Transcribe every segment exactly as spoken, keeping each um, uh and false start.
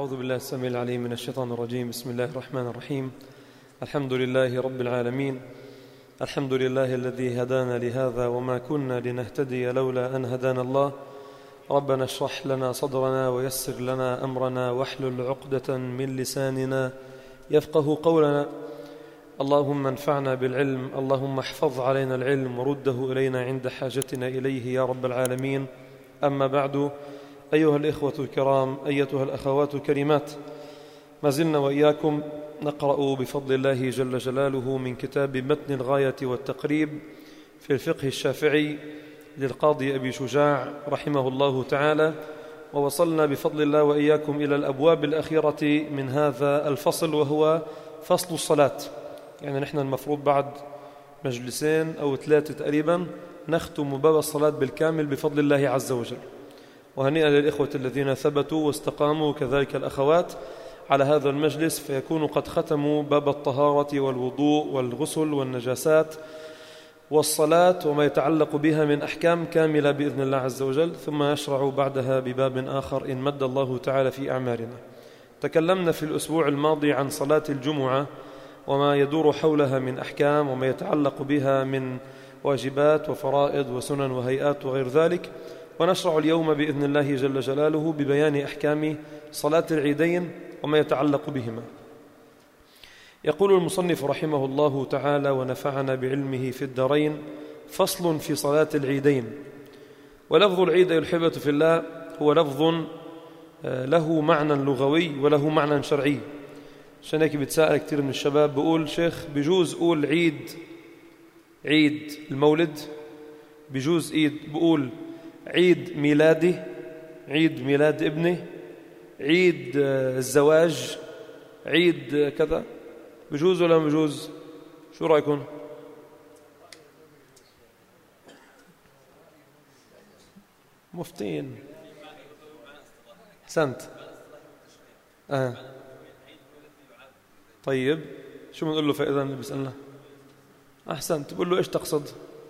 أعوذ بالله السميع العليم من الشيطان الرجيم. بسم الله الرحمن الرحيم. الحمد لله رب العالمين. الحمد لله الذي هدانا لهذا وما كنا لنهتدي لولا أن هدانا الله. ربنا اشرح لنا صدرنا ويسر لنا أمرنا واحلل عقدة من لساننا يفقه قولنا. اللهم انفعنا بالعلم، اللهم احفظ علينا العلم ورده إلينا عند حاجتنا إليه يا رب العالمين. أما بعد، أيها الإخوة الكرام، أيتها الأخوات الكريمات، ما زلنا وإياكم نقرأ بفضل الله جل جلاله من كتاب متن الغاية والتقريب في الفقه الشافعي للقاضي أبي شجاع رحمه الله تعالى، ووصلنا بفضل الله وإياكم إلى الأبواب الأخيرة من هذا الفصل، وهو فصل الصلاة. يعني نحن المفروض بعد مجلسين أو ثلاثة تقريبا نختم باب الصلاة بالكامل بفضل الله عز وجل. وهنيئا للإخوة الذين ثبتوا واستقاموا كذلك الأخوات على هذا المجلس، فيكونوا قد ختموا باب الطهارة والوضوء والغسل والنجاسات والصلاة وما يتعلق بها من أحكام كاملة بإذن الله عز وجل، ثم يشرع بعدها بباب آخر إن مد الله تعالى في أعمارنا. تكلمنا في الأسبوع الماضي عن صلاة الجمعة وما يدور حولها من أحكام وما يتعلق بها من واجبات وفرائض وسنن وهيئات وغير ذلك، ونشرع اليوم بإذن الله جل جلاله ببيان أحكام صلاة العيدين وما يتعلق بهما. يقول المصنف رحمه الله تعالى ونفعنا بعلمه في الدارين: فصل في صلاة العيدين. ولفظ العيد الحبة في الله هو لفظ له معنى لغوي وله معنى شرعي. عشان هيك بتسأل كثير من الشباب بقول: شيخ بجوز قول عيد عيد المولد، بجوز عيد بقول عيد ميلادي، عيد ميلاد ابني، عيد الزواج، عيد كذا، بجوز ولا بجوز؟ شو رأيكم؟ مفتين. أحسنت. آه. طيب شو بنقول له فإذا اللي بيسألنا؟ أحسنت. بقول له إيش تقصد؟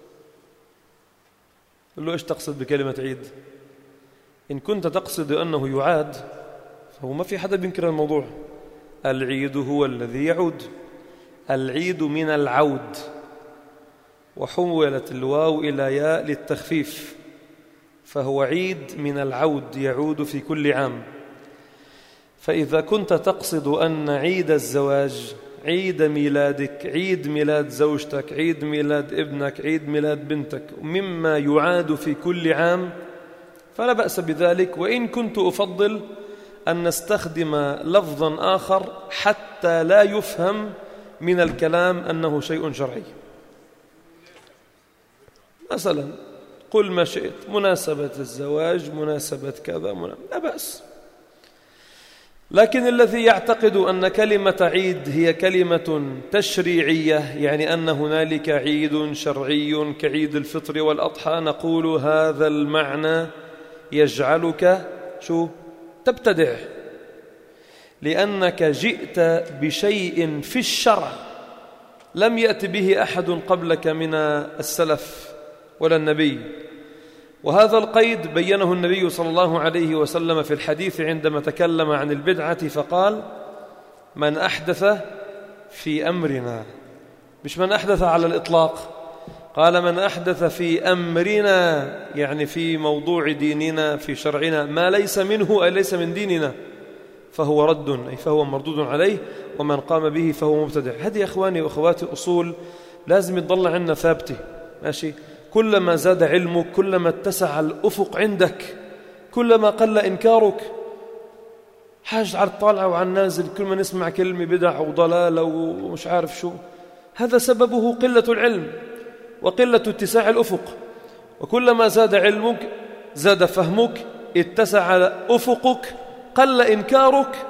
بقول له إيش تقصد بكلمة عيد؟ إن كنت تقصد أنه يعاد فهو ما في حدا بينكر الموضوع. العيد هو الذي يعود، العيد من العود، وحولت الواو إلى ياء للتخفيف، فهو عيد من العود يعود في كل عام. فإذا كنت تقصد أن عيد الزواج، عيد ميلادك، عيد ميلاد زوجتك، عيد ميلاد ابنك، عيد ميلاد بنتك مما يعاد في كل عام فلا بأس بذلك، وإن كنت أفضل أن نستخدم لفظا آخر حتى لا يفهم من الكلام أنه شيء شرعي. مثلا قل ما شئت، مناسبة الزواج، مناسبة كذا، لا بأس. لكن الذي يعتقد أن كلمة عيد هي كلمة تشريعية، يعني أن هنالك عيد شرعي كعيد الفطر والأضحى، نقول هذا المعنى يجعلك شو؟ تبتدع، لأنك جئت بشيء في الشرع لم يأت به أحد قبلك من السلف ولا النبي. وهذا القيد بينه النبي صلى الله عليه وسلم في الحديث عندما تكلم عن البدعة فقال: من أحدث في أمرنا، مش من أحدث على الإطلاق، قال من أحدث في أمرنا، يعني في موضوع ديننا في شرعنا ما ليس منه أي ليس من ديننا فهو رد، أي فهو مردود عليه، ومن قام به فهو مبتدع. هذه يا أخواني وأخواتي أصول لازم يضل عنا ثابتة، ماشي؟ كلما زاد علمك، كلما اتسع الأفق عندك، كلما قل إنكارك. حاج على الطالع وعلى النازل، كل ما نسمع كلمة بدع وضلالة ومش عارف شو، هذا سببه قلة العلم وقلة اتساع الأفق. وكلما زاد علمك زاد فهمك، اتسع أفقك، قل إنكارك،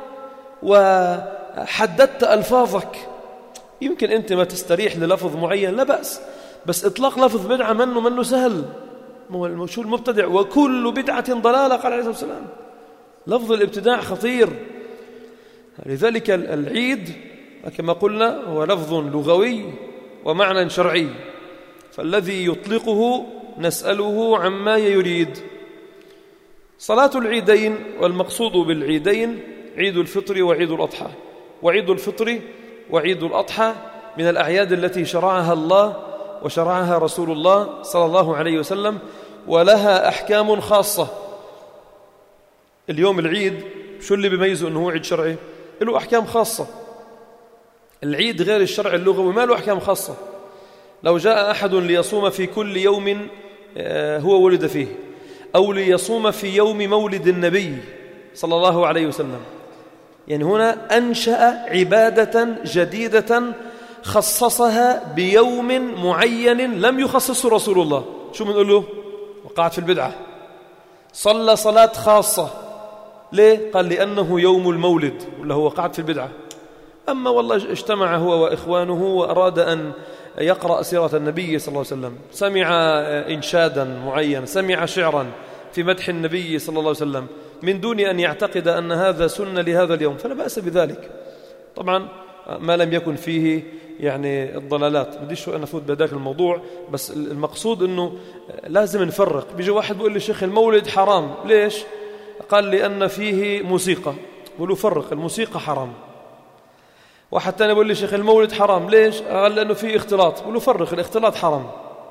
وحددت ألفاظك. يمكن أنت ما تستريح للفظ معين، لا بأس، بس إطلاق لفظ بدعة منه منه سهل. شو المبتدع؟ وكل بدعة ضلالة، قال عليه الصلاة والسلام. لفظ الابتداع خطير. لذلك العيد كما قلنا هو لفظ لغوي ومعنى شرعي، فالذي يطلقه نسأله عما يريد. صلاة العيدين، والمقصود بالعيدين عيد الفطر وعيد الأضحى. وعيد الفطر وعيد الأضحى من الأعياد التي شرعها الله وشرعها رسول الله صلى الله عليه وسلم، ولها أحكام خاصة. اليوم العيد شو اللي بيميزه أنه هو عيد شرعي؟ له أحكام خاصة. العيد غير الشرع اللغوي ما له أحكام خاصة. لو جاء أحد ليصوم في كل يوم هو ولد فيه، أو ليصوم في يوم مولد النبي صلى الله عليه وسلم، يعني هنا أنشأ عبادة جديدة خصصها بيوم معين لم يخصصه رسول الله. شو بنقول له؟ وقعت في البدعة. صلى صلاة خاصة. ليه؟ قال لأنه يوم المولد، ولا هو وقعت في البدعة. أما والله اجتمع هو وإخوانه وأراد أن يقرأ سيرة النبي صلى الله عليه وسلم، سمع إنشادا معين، سمع شعرا في مدح النبي صلى الله عليه وسلم، من دون أن يعتقد أن هذا سنة لهذا اليوم، فلا بأس بذلك. طبعا ما لم يكن فيه يعني الضلالات. بديش أنا أفوت بهذاك الموضوع، بس المقصود أنه لازم نفرق. بيجي واحد بيقول لي شيخ المولد حرام. ليش؟ قال لأن فيه موسيقى. بقول فرق، الموسيقى حرام. واحد تاني بيقول لي شيخ المولد حرام. ليش؟ قال لأنه فيه اختلاط. بقول فرق، الاختلاط حرام.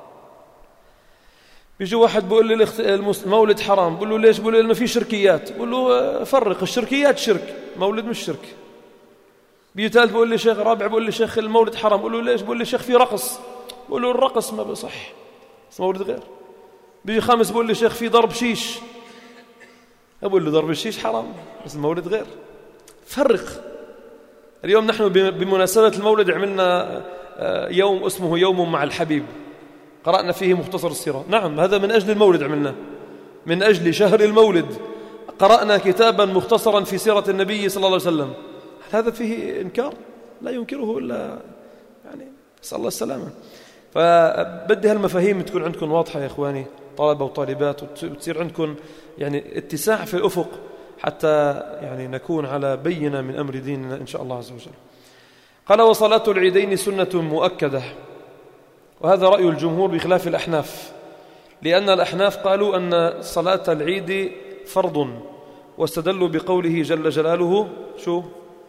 بيجي واحد بيقول لي المولد حرام. بقول له ليش؟ بقول له لأنه فيه شركيات. بقول له فرق، الشركيات شرك، مولد مش شرك. بيجي ثالث بقول لي شيخ، رابع بقول لي شيخ المولد حرام. بقول له ليش؟ بقول لي شيخ في رقص. بقول له الرقص ما بصح، بس مولد غير. بيجي خامس بقول لي شيخ في ضرب شيش. أقول له ضرب الشيش حرام، بس المولد غير. فرق. اليوم نحن بمناسبة المولد عملنا يوم اسمه يوم مع الحبيب، قرأنا فيه مختصر السيرة. نعم، هذا من أجل المولد عملنا، من أجل شهر المولد قرأنا كتابا مختصرا في سيرة النبي صلى الله عليه وسلم. هذا فيه إنكار؟ لا ينكره إلا يعني نسأل الله السلامة. فبدي هالمفاهيم تكون عندكم واضحة يا إخواني، طلبة وطالبات، وتصير عندكم يعني اتساع في الأفق، حتى يعني نكون على بينة من أمر ديننا إن شاء الله عز وجل. قال: وصلاة العيدين سنة مؤكدة. وهذا رأي الجمهور بخلاف الأحناف، لأن الأحناف قالوا أن صلاة العيد فرض، واستدلوا بقوله جل جلاله شو؟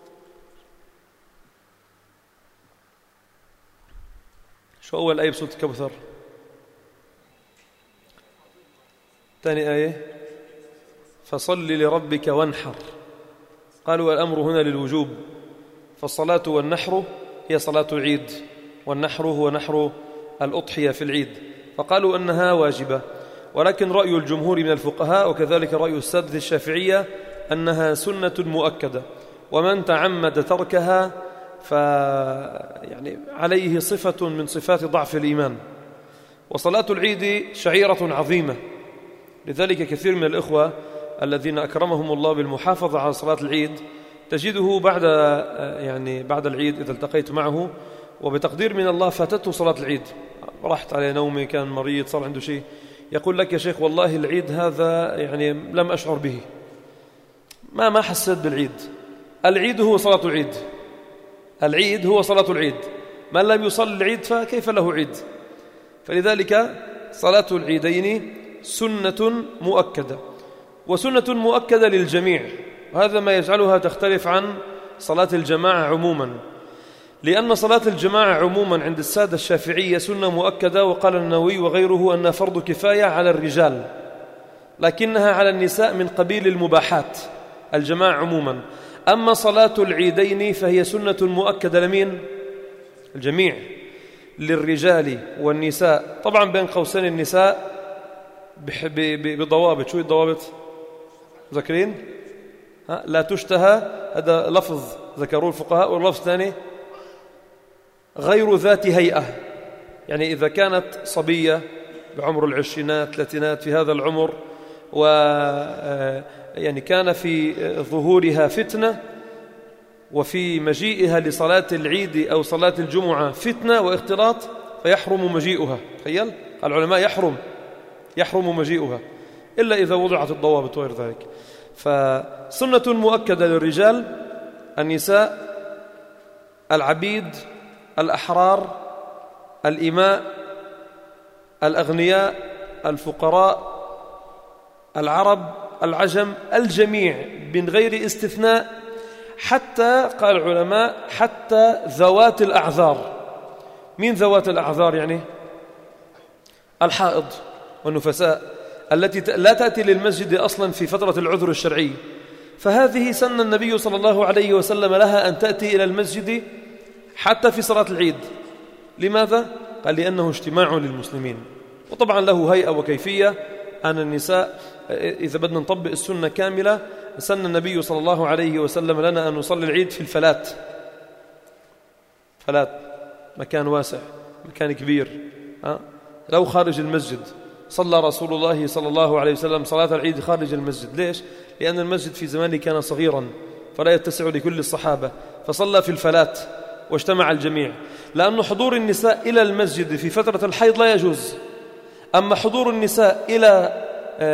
شو أول آية بسورة الكوثر؟ ثاني آية: فصل لربك وانحر. قالوا الأمر هنا للوجوب، فالصلاة والنحر هي صلاة العيد، والنحر هو نحر الأضحية في العيد، فقالوا أنها واجبة. ولكن رأي الجمهور من الفقهاء وكذلك رأي السادة الشافعية أنها سنة مؤكدة، ومن تعمد تركها ف يعني عليه صفة من صفات ضعف الإيمان. وصلاة العيد شعيرة عظيمة، لذلك كثير من الإخوة الذين أكرمهم الله بالمحافظة على صلاة العيد تجده بعد يعني بعد العيد إذا التقيت معه وبتقدير من الله فاتته صلاة العيد، راحت عليه نومي، كان مريض، صار عنده شيء، يقول لك يا شيخ والله العيد هذا يعني لم أشعر به، ما ما حسيت بالعيد. العيد هو صلاة العيد، العيد هو صلاة العيد، من لم يصلي العيد فكيف له عيد؟ فلذلك صلاة العيدين سنة مؤكدة، وسنة مؤكدة للجميع، وهذا ما يجعلها تختلف عن صلاة الجماعة عموما، لأن صلاة الجماعة عموما عند السادة الشافعية سنة مؤكدة، وقال النووي وغيره أنها فرض كفاية على الرجال، لكنها على النساء من قبيل المباحات الجماعة عموما. أما صلاة العيدين فهي سنة مؤكدة لمين؟ الجميع، للرجال والنساء. طبعا بين قوسين النساء بضوابط. شو الضوابط؟ ذكرين؟ لا تشتهى، هذا لفظ ذكروه الفقهاء، واللفظ الثاني غير ذات هيئة، يعني إذا كانت صبية بعمر العشرينات ثلاثينات في هذا العمر، و يعني كان في ظهورها فتنة، وفي مجيئها لصلاة العيد أو صلاة الجمعة فتنة واختلاط، فيحرم مجيئها. تخيل، العلماء يحرم يحرم مجيئها إلا إذا وضعت الضوابط وغير ذلك. فسنة مؤكدة للرجال، النساء، العبيد، الأحرار، الإماء، الأغنياء، الفقراء، العرب، العجم، الجميع من غير استثناء حتى قال العلماء حتى ذوات الأعذار. مين ذوات الأعذار؟ يعني الحائض والنفساء التي لا تأتي للمسجد أصلا في فترة العذر الشرعي، فهذه سن النبي صلى الله عليه وسلم لها أن تأتي إلى المسجد حتى في صلاة العيد. لماذا؟ قال لأنه اجتماع للمسلمين، وطبعا له هيئة وكيفية. أن النساء إذا بدنا نطبق السنة كاملة، سن النبي صلى الله عليه وسلم لنا أن نصلي العيد في الفلات. فلات مكان واسع، مكان كبير، ها؟ لو خارج المسجد. صلى رسول الله صلى الله عليه وسلم صلاة العيد خارج المسجد. ليش؟ لأن المسجد في زمانه كان صغيرا فلا يتسع لكل الصحابة، فصلى في الفلات واجتمع الجميع. لأن حضور النساء إلى المسجد في فترة الحيض لا يجوز، أما حضور النساء إلى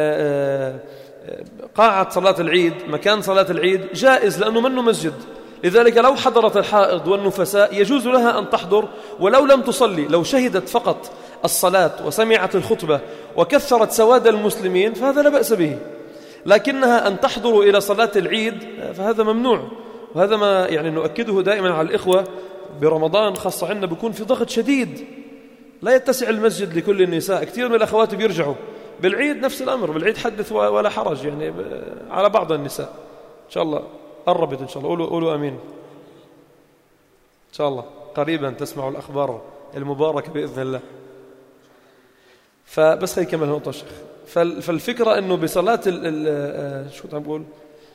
قاعة صلاة العيد، مكان صلاة العيد، جائز لأنه منه مسجد. لذلك لو حضرت الحائض والنفساء يجوز لها أن تحضر ولو لم تصلي، لو شهدت فقط الصلاة وسمعت الخطبة وكثرت سواد المسلمين فهذا لا بأس به. لكنها أن تحضر إلى صلاة العيد فهذا ممنوع. وهذا ما يعني نؤكده دائما على الإخوة برمضان خاصة عندنا، بيكون في ضغط شديد، لا يتسع المسجد لكل النساء. كثير من الأخوات بيرجعوا بالعيد نفس الأمر، بالعيد حدث ولا حرج يعني على بعض النساء. إن شاء الله قربت، إن شاء الله قولوا, قولوا أمين. إن شاء الله قريبا تسمعوا الأخبار المباركة بإذن الله. فبس خلي كمل نقطة شيخ. فالفكرة أنه بصلاة ال ال شو كنت عم بقول،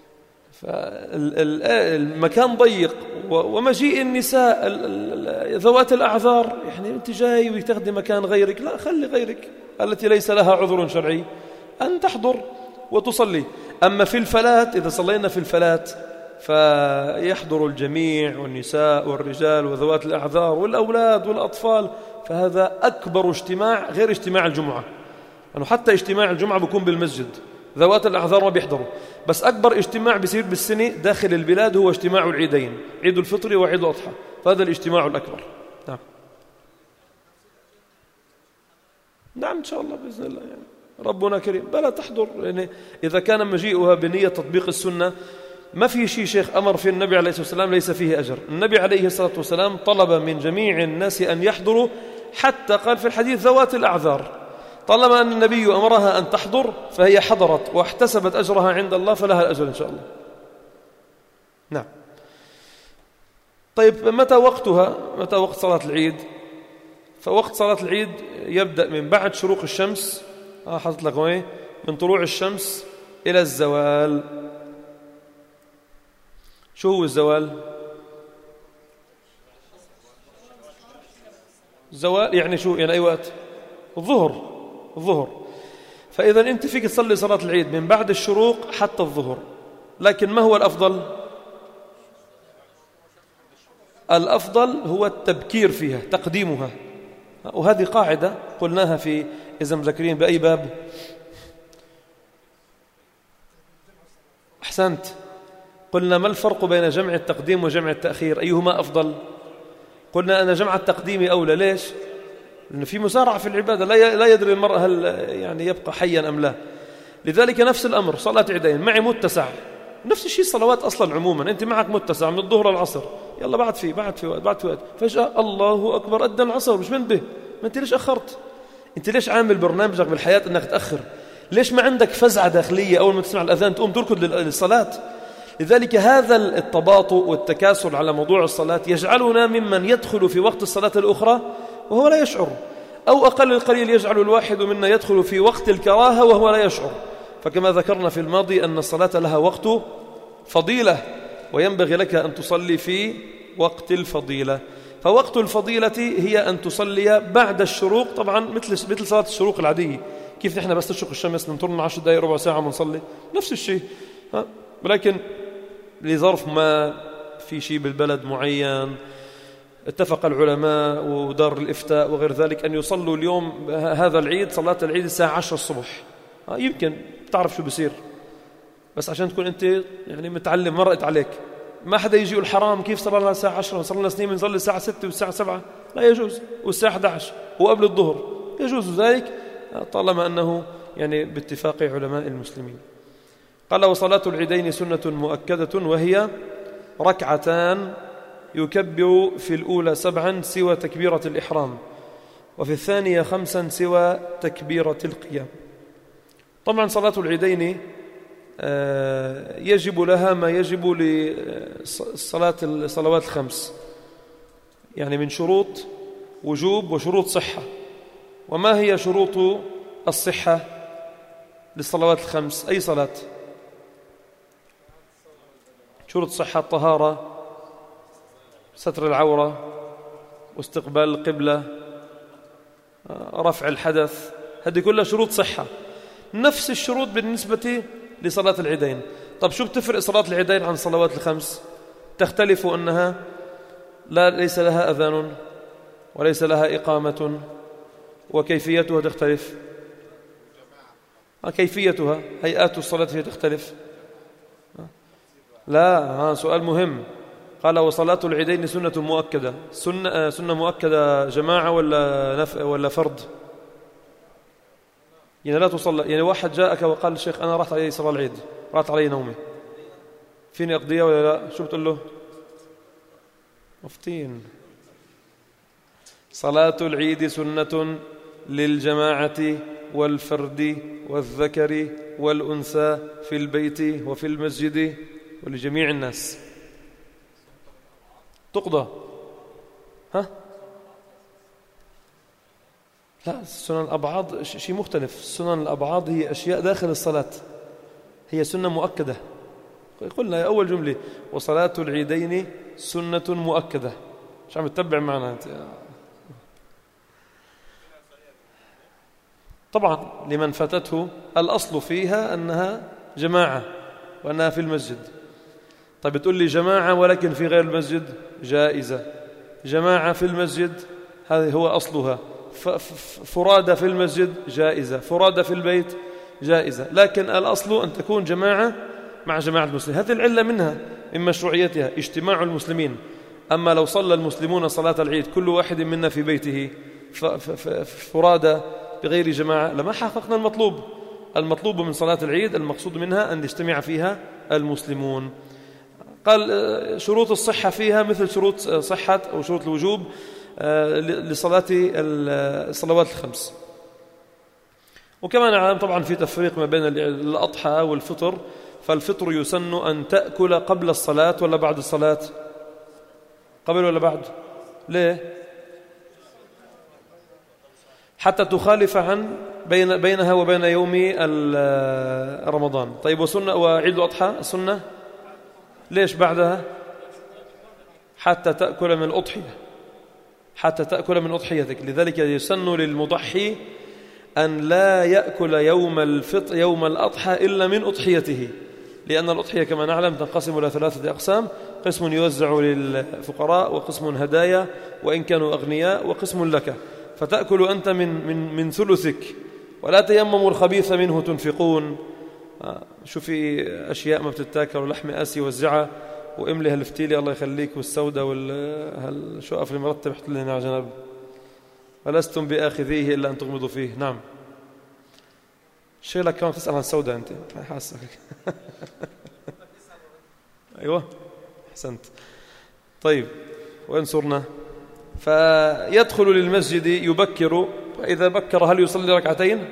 فالمكان ضيق ومجيء النساء ذوات الأعذار، يعني أنت جاي وتاخذي مكان غيرك، لا خلي غيرك التي ليس لها عذر شرعي أن تحضر وتصلي. أما في الفلات، إذا صلينا في الفلات فيحضر الجميع والنساء والرجال وذوات الأعذار والأولاد والأطفال، فهذا أكبر اجتماع غير اجتماع الجمعة. يعني حتى اجتماع الجمعة بيكون بالمسجد، ذوات الأعذار ما بيحضروا، بس أكبر اجتماع بيصير بالسنة داخل البلاد هو اجتماع العيدين، عيد الفطر وعيد الأضحى، فهذا الاجتماع الأكبر. نعم نعم إن شاء الله بإذن الله، يعني ربنا كريم. بلا تحضر، يعني إذا كان مجيئها بنية تطبيق السنة ما في شيء شيخ أمر في النبي عليه الصلاة والسلام ليس فيه أجر. النبي عليه الصلاة والسلام طلب من جميع الناس أن يحضروا، حتى قال في الحديث ذوات الأعذار. طالما أن النبي أمرها أن تحضر فهي حضرت واحتسبت أجرها عند الله، فلها الأجر إن شاء الله. نعم. طيب متى وقتها؟ متى وقت صلاة العيد؟ فوقت صلاة العيد يبدأ من بعد شروق الشمس، آه حطت لكم ايه، من طلوع الشمس إلى الزوال. شو هو الزوال؟ الزوال يعني شو؟ يعني أي وقت؟ الظهر. الظهر. فإذا أنت فيك تصلي صلاة العيد من بعد الشروق حتى الظهر، لكن ما هو الأفضل؟ الأفضل هو التبكير فيها، تقديمها. وهذه قاعدة قلناها في، إذا مذكرين بأي باب؟ أحسنت. قلنا ما الفرق بين جمع التقديم وجمع التأخير؟ أيهما أفضل؟ قلنا أن جمع التقديم أولى. ليش؟ لأن في مسارعة في العبادة، لا يدري المرء هل يعني يبقى حيا أم لا. لذلك نفس الأمر صلاة عيدين معي متسع، نفس الشيء الصلوات أصلا عموما، أنت معك متسع من الظهر للعصر، يلا بعد في بعد في وقت بعد في وقت، فجأة الله أكبر أدى العصر، مش منبه. ما أنت ليش أخرت؟ أنت ليش عامل برنامجك بالحياة أنك تأخر؟ ليش ما عندك فزعة داخلية أول ما تسمع الأذان تقوم تركض للصلاة؟ لذلك هذا التباطؤ والتكاسل على موضوع الصلاة يجعلنا ممن يدخل في وقت الصلاة الأخرى وهو لا يشعر، أو أقل القليل يجعل الواحد منا يدخل في وقت الكراهة وهو لا يشعر. فكما ذكرنا في الماضي أن الصلاة لها وقت فضيلة، وينبغي لك أن تصلي في وقت الفضيلة. فوقت الفضيلة هي أن تصلي بعد الشروق، طبعا مثل مثل صلاة الشروق العادية. كيف نحن بس تشرق الشمس ننطرنا عشر دقائق ربع ساعة ونصلي، نفس الشيء. ولكن لظرف ما، في شيء بالبلد معين، اتفق العلماء ودار الإفتاء وغير ذلك أن يصلوا اليوم هذا العيد صلاة العيد الساعة عشرة الصبح. يمكن تعرف شو بصير، بس عشان تكون أنت يعني متعلم مرقت عليك. ما حدا يجي يقول حرام، كيف صلى لنا الساعة عشرة؟ صلى لنا سنين بنصلي الساعة ستة والساعة سبعة، لا يجوز، والساعة أحد عشر وقبل الظهر يجوز ذلك طالما أنه يعني باتفاق علماء المسلمين. قال: وصلاة العيدين سنة مؤكدة، وهي ركعتان يكبر في الأولى سبعا سوى تكبيرة الإحرام، وفي الثانية خمسا سوى تكبيرة القيام. طبعا صلاة العيدين يجب لها ما يجب لصلاة الصلوات الخمس، يعني من شروط وجوب وشروط صحة. وما هي شروط الصحة للصلوات الخمس؟ أي صلاة؟ شروط الصحة: الطهارة، ستر العورة، واستقبال القبلة، رفع الحدث، هذه كلها شروط صحة. نفس الشروط بالنسبة لصلاة العيدين. طب شو بتفرق صلاة العيدين عن الصلوات الخمس؟ تختلف أنها لا ليس لها أذان وليس لها إقامة، وكيفيتها تختلف. كيفيتها هيئات الصلاة فيها تختلف. لا، ها سؤال مهم. قال وصلاة العيدين سنة مؤكدة. سنة, سنة مؤكدة جماعة ولا نف ولا فرد؟ يعني لا تصلى، يعني واحد جاءك وقال الشيخ أنا رحت علي صلاة العيد، رحت علي نومي، فيني أقضيها ولا لا؟ شو بتقول له؟ مفتين. صلاة العيد سنة للجماعة والفرد والذكر والأنثى في البيت وفي المسجد ولجميع الناس. تقضى. ها؟ لا، سنن الأبعاض شيء مختلف. سنن الأبعاض هي أشياء داخل الصلاة، هي سنة مؤكدة. قلنا يا أول جملة وصلاة العيدين سنة مؤكدة. مش عم تتبع معنا أنت؟ طبعا لمن فاتته الأصل فيها أنها جماعة وأنها في المسجد. طيب بتقول لي جماعة ولكن في غير المسجد، جائزة. جماعة في المسجد هذا هو أصلها. فرادة في المسجد جائزة، فرادة في البيت جائزة، لكن الأصل أن تكون جماعة مع جماعة المسلمين. هذه العلة منها من مشروعيتها اجتماع المسلمين. أما لو صلى المسلمون صلاة العيد كل واحد منا في بيته فرادة بغير جماعة لما حققنا المطلوب. المطلوب من صلاة العيد المقصود منها أن يجتمع فيها المسلمون. قال شروط الصحة فيها مثل شروط صحة أو شروط الوجوب لصلاة الصلوات الخمس. وكما نعلم طبعا في تفريق ما بين الأضحى والفطر. فالفطر يسن أن تأكل قبل الصلاة ولا بعد الصلاة؟ قبل ولا بعد؟ ليه؟ حتى تخالف عن بين بينها وبين يوم رمضان. طيب وسنة وعيد الأضحى السنة ليش بعدها؟ حتى تأكل من الأضحية، حتى تأكل من أضحيتك. لذلك يسن للمضحي أن لا يأكل يوم الفطر يوم الأضحى إلا من أضحيته، لأن الأضحية كما نعلم تنقسم إلى ثلاثة أقسام: قسم يوزع للفقراء، وقسم هدايا وإن كانوا أغنياء، وقسم لك. فتأكل أنت من, من, من ثلثك. ولا تيمموا الخبيث منه تنفقون. شوفي أشياء ما بتتاكل ولحم آسي وزعها وإملي هالفتيلي الله يخليك والسودة والشقف المرتب احط لنا على جنب. ولستم بآخذيه إلا أن تغمضوا فيه. نعم شيء لك كمان تسأل عن السودة أنت حاسك. أيوة أحسنت. طيب وين صرنا؟ فيدخل للمسجد يبكر. إذا بكر هل يصلي ركعتين؟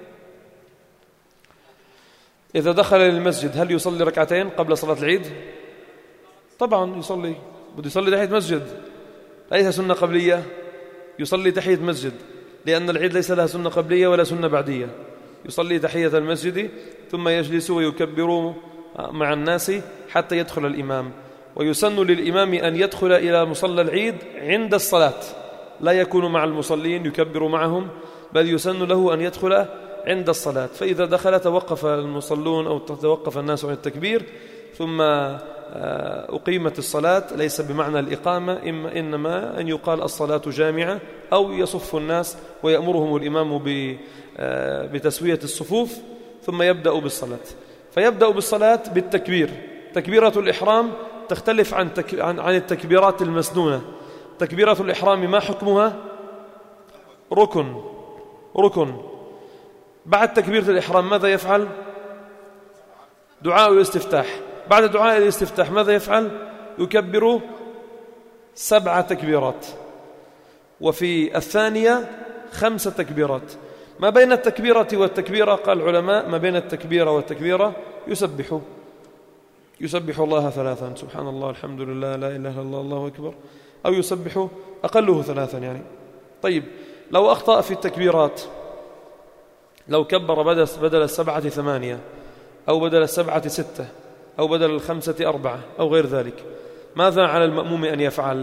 إذا دخل للمسجد هل يصلي ركعتين قبل صلاة العيد؟ طبعا يصلي. بده يصلي تحية مسجد، ليس سنة قبلية، يصلي تحية مسجد، لأن العيد ليس لها سنة قبلية ولا سنة بعدية. يصلي تحية المسجد ثم يجلس ويكبر مع الناس حتى يدخل الإمام. ويسن للإمام أن يدخل إلى مصلى العيد عند الصلاة، لا يكون مع المصلين يكبر معهم، بل يسن له أن يدخل عند الصلاة. فإذا دخل توقف المصلون أو توقف الناس عن التكبير، ثم أقيمت الصلاة. ليس بمعنى الإقامة، إنما أن يقال الصلاة جامعة، أو يصف الناس ويأمرهم الإمام بتسوية الصفوف ثم يبدأ بالصلاة. فيبدأ بالصلاة بالتكبير. تكبيرة الإحرام تختلف عن عن التكبيرات المسنونة. تكبيرة الإحرام ما حكمها؟ ركن ركن بعد تكبيرة الإحرام ماذا يفعل؟ دعاء الاستفتاح. بعد دعاء الاستفتاح ماذا يفعل؟ يكبر سبع تكبيرات، وفي الثانية خمس تكبيرات. ما بين التكبيرة والتكبيرة قال العلماء ما بين التكبيرة والتكبيرة يسبح يسبح الله ثلاثا، سبحان الله الحمد لله لا إله إلا الله الله أكبر، أو يسبح أقله ثلاثا يعني. طيب لو أخطأ في التكبيرات، لو كبر بدل, بدل السبعة ثمانية، أو بدل السبعة ستة، أو بدل الخمسة أربعة، أو غير ذلك، ماذا على المأموم أن يفعل؟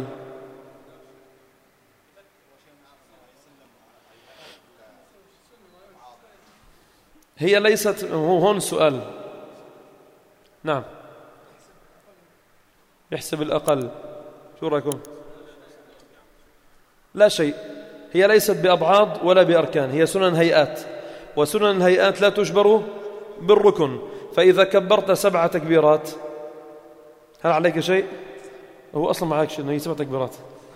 هي ليست، هو هون السؤال. نعم يحسب الأقل. شو رأيكم؟ لا شيء، هي ليست بأبعاد ولا بأركان، هي سنن هيئات، وسنن الهيئات لا تجبر بالركن. فإذا كبرت سبع تكبيرات هل عليك شيء؟ هو أصلا معك شيء، هي سبع تكبيرات.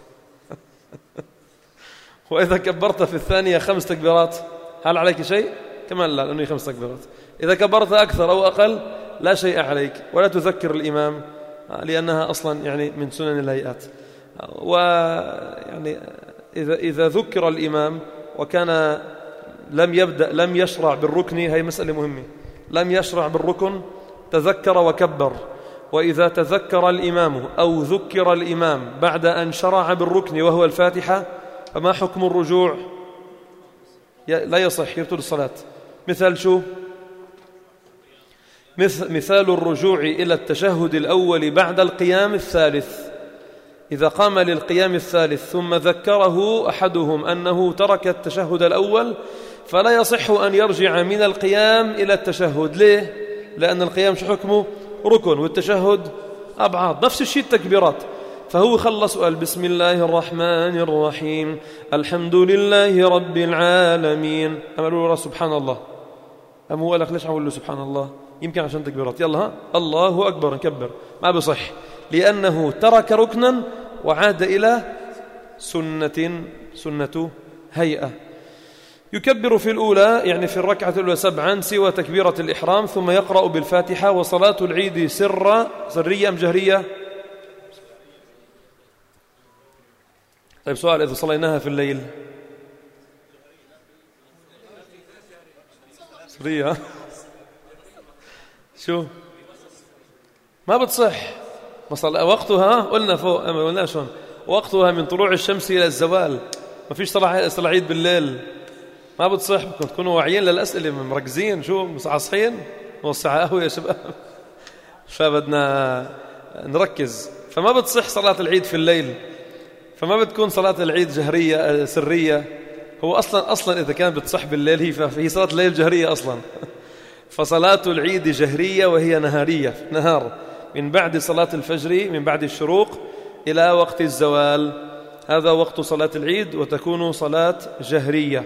وإذا كبرت في الثانية خمس تكبيرات هل عليك شيء؟ كمان لا، لأنه خمس تكبيرات. إذا كبرت أكثر أو أقل لا شيء عليك، ولا تذكر الإمام لأنها أصلا يعني من سنن الهيئات. ويعني إذا إذا ذكر الإمام وكان لم يبدأ لم يشرع بالركن، هي مسألة مهمة، لم يشرع بالركن تذكر وكبر. وإذا تذكر الإمام أو ذكر الإمام بعد أن شرع بالركن وهو الفاتحة، فما حكم الرجوع؟ لا يصح، يبطل الصلاة. مثال شو؟ مثال الرجوع إلى التشهد الأول بعد القيام الثالث. إذا قام للقيام الثالث ثم ذكره أحدهم أنه ترك التشهد الأول، فلا يصح أن يرجع من القيام إلى التشهد. ليه؟ لأن القيام شو حكمه؟ ركن، والتشهد أبعاد. نفس الشيء التكبيرات. فهو خلص قال بسم الله الرحمن الرحيم الحمد لله رب العالمين، أمروا له سبحان الله، أم هو قال لك ليش عمل له سبحان الله؟ يمكن عشان تكبيرات. يلا ها الله أكبر نكبر، ما بصح، لأنه ترك ركنا وعاد إلى سنة سنة هيئة. يكبر في الأولى يعني في الركعة الأولى سبعا سوى تكبيرة الإحرام، ثم يقرأ بالفاتحة. وصلاة العيد سر سرية أم جهرية؟ طيب سؤال، إذا صليناها في الليل سرية شو؟ ما بتصح. وقتها قلنا فوق، ما قلنا شون، وقتها من طلوع الشمس إلى الزوال. ما فيش صلاة صلاة عيد بالليل، ما بتصح. بدكم تكونوا واعيين للأسئلة، مركزين. شو مصحصحين؟ والساعة قهوة يا شباب. فبدنا نركز. فما بتصح صلاة العيد في الليل، فما بتكون صلاة العيد جهرية سرية. هو أصلا أصلا إذا كانت بتصح بالليل هي فهي صلاة الليل جهرية أصلا. فصلاة العيد جهرية وهي نهارية، نهار، من بعد صلاة الفجر، من بعد الشروق إلى وقت الزوال، هذا وقت صلاة العيد، وتكون صلاة جهرية.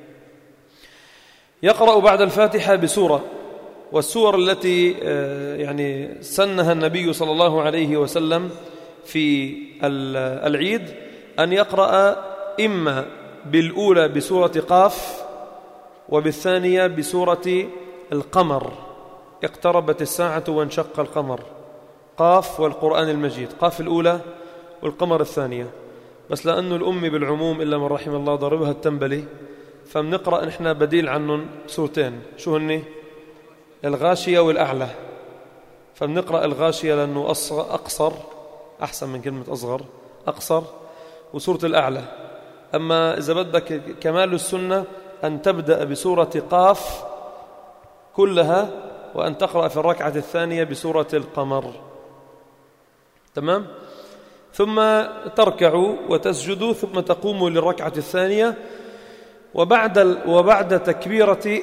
يقرأ بعد الفاتحة بسورة، والسور التي يعني سنها النبي صلى الله عليه وسلم في العيد أن يقرأ إما بالأولى بسورة قاف، وبالثانية بسورة القمر، اقتربت الساعة وانشق القمر. قاف والقرآن المجيد، قاف الأولى والقمر الثانية. بس لأنه الأم بالعموم إلا من رحم الله ضربها التنبلي، فبنقرأ نحن بديل عنهم سورتين. شو هني؟ الغاشية والأعلى. فبنقرأ الغاشية لأنه أقصر، أحسن من كلمة أصغر، أقصر، وسورة الأعلى. أما إذا بدك كمال السنة أن تبدأ بسورة قاف كلها، وأن تقرأ في الركعة الثانية بسورة القمر. تمام؟ ثم تركع وتسجد، ثم تقوم للركعة الثانية. وبعد ال... وبعد تكبيرة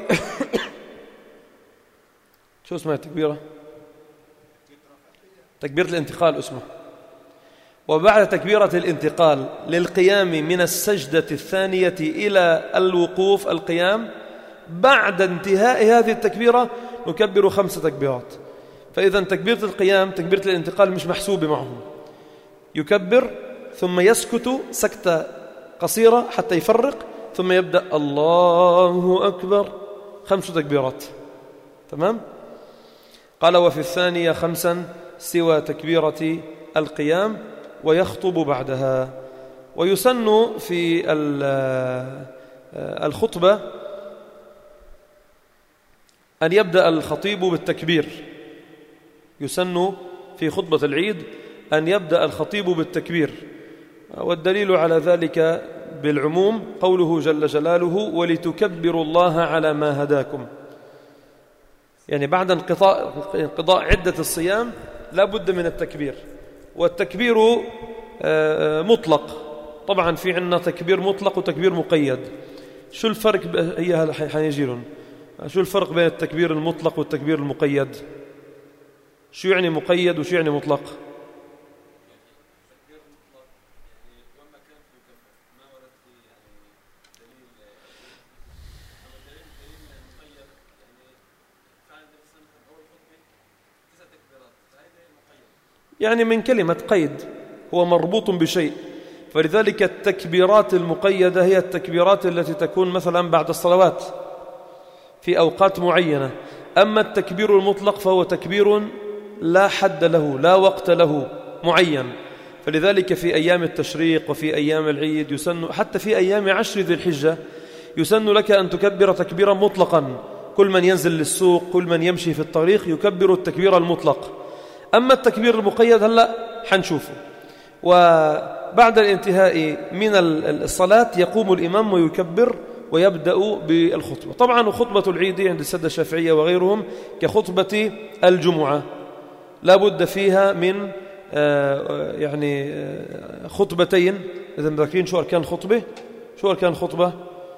شو اسمها التكبيرة؟ تكبيرة الانتقال اسمه. وبعد تكبيرة الانتقال للقيام من السجدة الثانية إلى الوقوف القيام، بعد انتهاء هذه التكبيرة نكبر خمس تكبيرات. فإذا تكبيرة القيام تكبيرة الانتقال مش محسوبة معهم. يكبر ثم يسكت سكتة قصيرة حتى يفرق، ثم يبدأ الله أكبر، خمس تكبيرات. تمام؟ قال وفي الثانية خمسا سوى تكبيرة القيام ويخطب بعدها. ويسن في الخطبة أن يبدأ الخطيب بالتكبير. يسن في خطبة العيد أن يبدأ الخطيب بالتكبير، والدليل على ذلك بالعموم قوله جل جلاله: ولتكبروا الله على ما هداكم. يعني بعد انقضاء انقضاء عدة الصيام لا بد من التكبير، والتكبير مطلق. طبعا في عندنا تكبير مطلق وتكبير مقيد. شو الفرق؟ هي حنيجيلون شو الفرق بين التكبير المطلق والتكبير المقيد؟ شو يعني مقيد وشو يعني مطلق؟ يعني من كلمة قيد، هو مربوط بشيء، فلذلك التكبيرات المقيدة هي التكبيرات التي تكون مثلا بعد الصلوات في أوقات معينة. أما التكبير المطلق فهو تكبير لا حد له، لا وقت له معين. فلذلك في أيام التشريق وفي أيام العيد يسن، حتى في أيام عشر ذي الحجة يسن لك أن تكبر تكبيرا مطلقا. كل من ينزل للسوق، كل من يمشي في الطريق يكبر التكبير المطلق. أما التكبير المقيد هلأ حنشوفه. وبعد الانتهاء من الصلاة يقوم الإمام ويكبر ويبدأ بالخطبة. طبعا خطبة العيد عند السادة الشافعية وغيرهم كخطبة الجمعة لا بد فيها من يعني خطبتين. إذا مذكرين شو أركان الخطبة؟ شو أركان الخطبة؟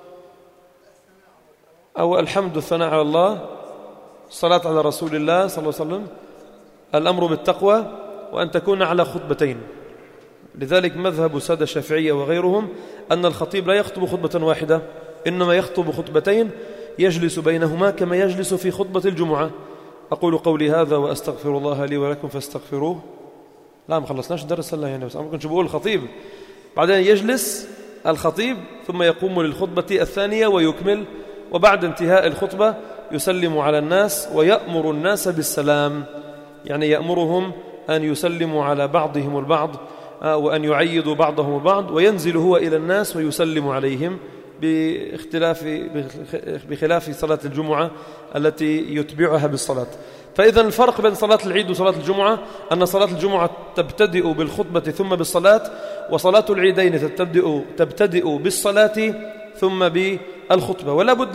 أو الحمد والثناء على الله، الصلاة على رسول الله صلى الله عليه وسلم، الأمر بالتقوى، وأن تكون على خطبتين. لذلك مذهب السادة الشافعية وغيرهم أن الخطيب لا يخطب خطبة واحدة، إنما يخطب خطبتين يجلس بينهما كما يجلس في خطبة الجمعة. أقول قولي هذا وأستغفر الله لي ولكم فاستغفروه. لا ما خلصناش الدرس هلا يعني، بس ممكن شو بقول الخطيب. بعدين يجلس الخطيب ثم يقوم للخطبة الثانية ويكمل، وبعد انتهاء الخطبة يسلم على الناس ويأمر الناس بالسلام، يعني يأمرهم أن يسلموا على بعضهم البعض وأن يعيدوا بعضهم البعض، وينزل هو إلى الناس ويسلم عليهم باختلاف بخلاف صلاة الجمعة التي يتبعها بالصلاة. فإذا الفرق بين صلاة العيد وصلاة الجمعة أن صلاة الجمعة تبتدئ بالخطبة ثم بالصلاة، وصلاة العيدين تبتدئ تبتدئ بالصلاة ثم بالخطبة. ولا بد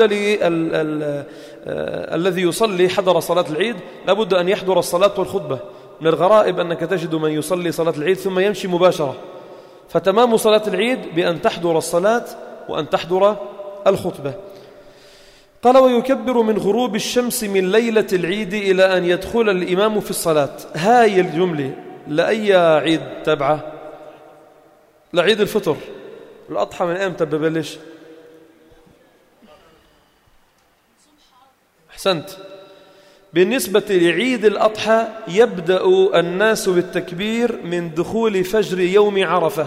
الذي يصلي حضر صلاة العيد لا بد أن يحضر الصلاة والخطبة. من الغرائب أنك تجد من يصلي صلاة العيد ثم يمشي مباشرة. فتمام صلاة العيد بأن تحضر الصلاة وأن تحضر الخطبة. قال: ويكبر من غروب الشمس من ليلة العيد إلى أن يدخل الإمام في الصلاة. هاي الجملة لأي عيد تبعه؟ لعيد الفطر. الأضحى من أمتى ببلش؟ أحسنت. بالنسبة لعيد الأضحى يبدأ الناس بالتكبير من دخول فجر يوم عرفة.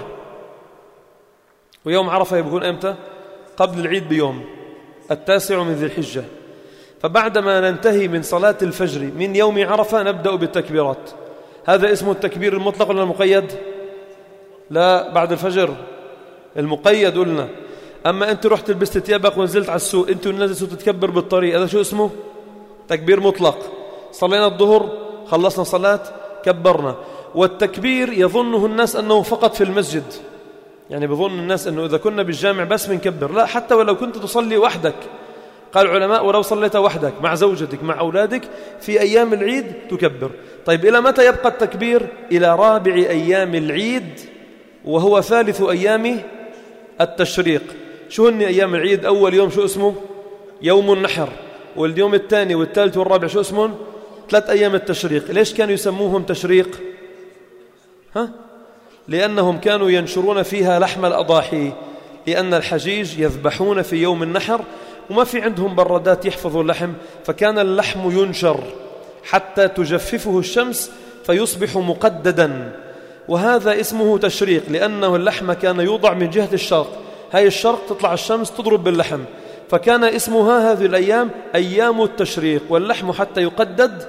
ويوم عرفة يكون أمتى؟ قبل العيد بيوم، التاسع من ذي الحجة. فبعدما ننتهي من صلاة الفجر من يوم عرفة نبدأ بالتكبيرات. هذا اسمه التكبير المطلق ولا المقيد؟ لا، بعد الفجر المقيد قلنا. أما أنت رحت لبست ثيابك ونزلت على السوق، أنت ونزلت تتكبر بالطريق، هذا شو اسمه؟ تكبير مطلق. صلينا الظهر خلصنا صلاة كبرنا. والتكبير يظنه الناس أنه فقط في المسجد، يعني بظن الناس أنه إذا كنا بالجامع بس بنكبر. لا، حتى ولو كنت تصلي وحدك. قال العلماء: ولو صليت وحدك مع زوجتك مع أولادك في أيام العيد تكبر. طيب إلى متى يبقى التكبير؟ إلى رابع أيام العيد، وهو ثالث أيام التشريق. شو هن أيام العيد؟ أول يوم شو اسمه؟ يوم النحر. واليوم الثاني والثالث والرابع شو اسمهم؟ ثلاث أيام التشريق. ليش كانوا يسموهم تشريق؟ ها؟ لأنهم كانوا ينشرون فيها لحم الأضاحي، لأن الحجيج يذبحون في يوم النحر وما في عندهم برادات يحفظوا اللحم، فكان اللحم ينشر حتى تجففه الشمس فيصبح مقددا، وهذا اسمه تشريق، لأنه اللحم كان يوضع من جهة الشرق. هاي الشرق تطلع الشمس تضرب باللحم، فكان اسمها هذه الأيام أيام التشريق، واللحم حتى يقدد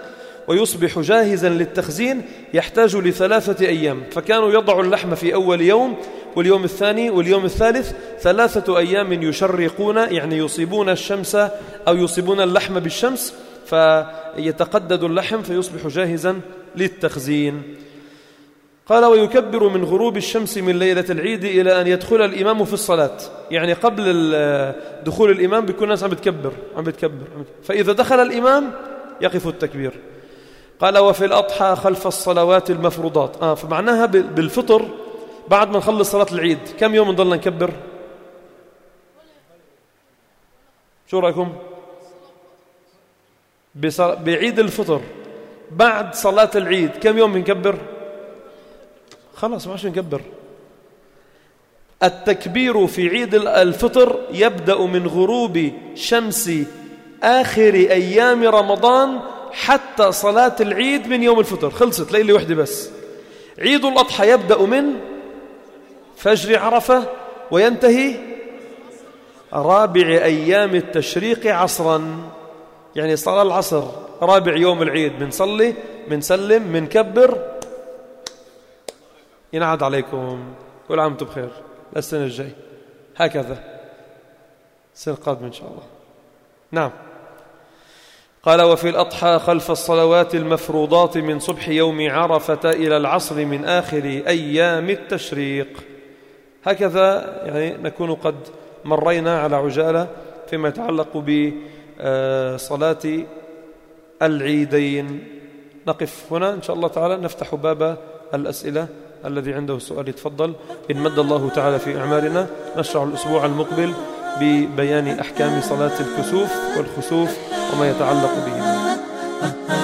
ويصبح جاهزا للتخزين يحتاج لثلاثة أيام، فكانوا يضعوا اللحم في أول يوم واليوم الثاني واليوم الثالث، ثلاثة أيام يشرقون، يعني يصيبون الشمس أو يصيبون اللحم بالشمس فيتقدد اللحم فيصبح جاهزا للتخزين. قال ويكبر من غروب الشمس من ليلة العيد إلى أن يدخل الإمام في الصلاة، يعني قبل دخول الإمام بيكون الناس عم بتكبر عم بتكبر فإذا دخل الإمام يقف التكبير. قال وفي الأضحى خلف الصلوات المفروضات، آه فمعناها بالفطر بعد ما نخلص صلاة العيد كم يوم نضلنا نكبر؟ شو رأيكم؟ بعيد الفطر بعد صلاة العيد كم يوم بنكبر؟ خلاص ما عادش نكبر. التكبير في عيد الفطر يبدأ من غروب شمس آخر أيام رمضان حتى صلاة العيد من يوم الفطر، خلصت ليلة واحدة بس. عيد الأضحى يبدأ من فجر عرفة وينتهي رابع أيام التشريق عصرا، يعني صلاة العصر رابع يوم العيد بنصلي بنسلم بنكبر، ينعاد عليكم كل عام وانتم بخير للسنة الجاي، هكذا السنة القادمة إن شاء الله. نعم. قال وفي الأضحى خلف الصلوات المفروضات من صبح يوم عرفة إلى العصر من آخر أيام التشريق. هكذا يعني نكون قد مرينا على عجالة فيما يتعلق بصلاة العيدين. نقف هنا إن شاء الله تعالى، نفتح باب الأسئلة، الذي عنده سؤال يتفضل. إن مد الله تعالى في أعمارنا نشرع الأسبوع المقبل ببيان أحكام صلاة الكسوف والخسوف وما يتعلق بهما.